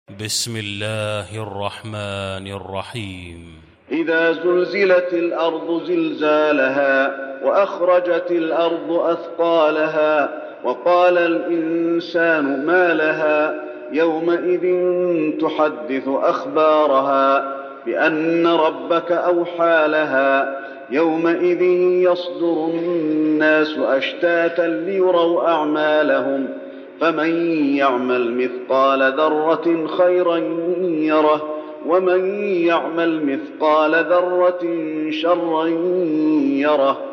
بسم الله الرحمن الرحيم. إذا زلزلت الأرض زلزالها وأخرجت الأرض أثقالها وقال الإنسان ما لها يومئذ تحدث أخبارها بأن ربك أوحى لها يومئذ يصدر الناس أشتاتا ليروا أعمالهم فمن يعمل مثقال ذرة خيرا يره ومن يعمل مثقال ذرة شرا يره